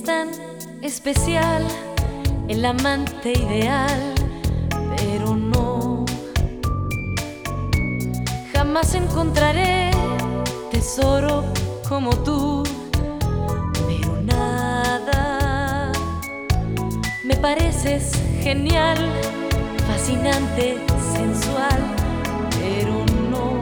tan especial, el amante ideal, pero no. Jamás encontraré tesoro como tú, pero nada. Me pareces genial, fascinante, sensual, pero no.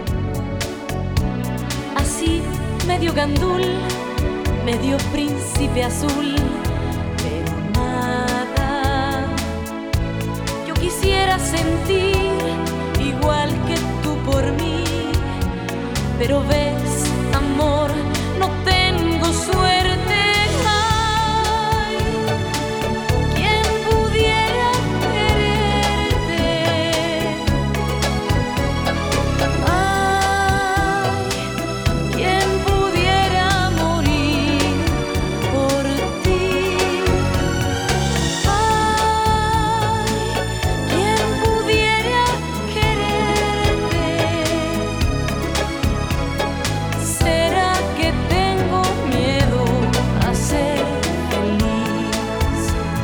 Así, medio gandul, medio príncipe azul, pero nada. Yo quisiera sentir igual que tú por mí, pero ves, amor, no tengo suerte. Ay, ¿quién pudiera quererte? Ay, ¿quién pudiera morir por ti? Ay, ¿quién pudiera quererte? ¿Será que tengo miedo a ser feliz?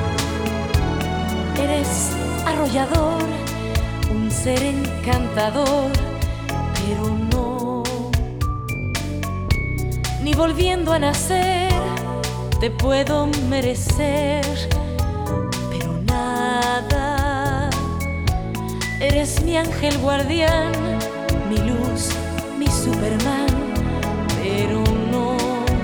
Eres arrollador, un ser encantador, pero no. Ni volviendo a nacer te puedo merecer, pero nada. Eres mi ángel guardián, mi luz, mi Superman, pero no.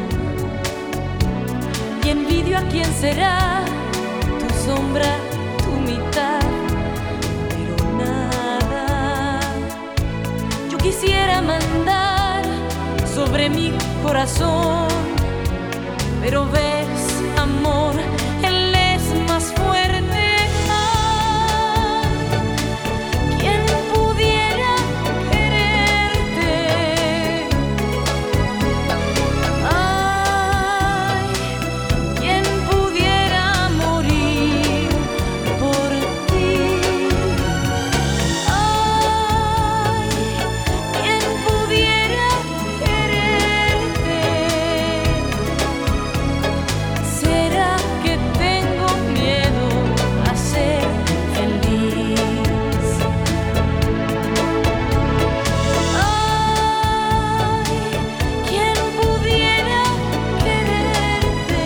Y envidio a quien será tu sombra, tu mitad, pero nada. Yo quisiera mandar sobre mi corazón, pero ves, amor, él es más fuerte. Ay, ¿quién pudiera quererte? Ay, ¿quién pudiera morir por ti? Ay, ¿quién pudiera quererte? ¿Será que tengo miedo a ser feliz? Ay, ¿quién pudiera quererte?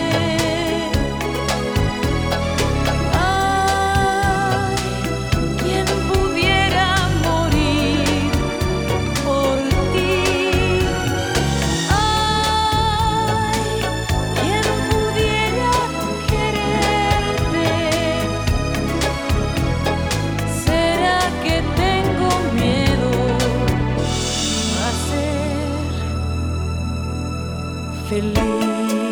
Ay, ¿quién pudiera morir por ti? Ay, ¿quién pudiera quererte? ¿Será que tengo miedo a ser feliz?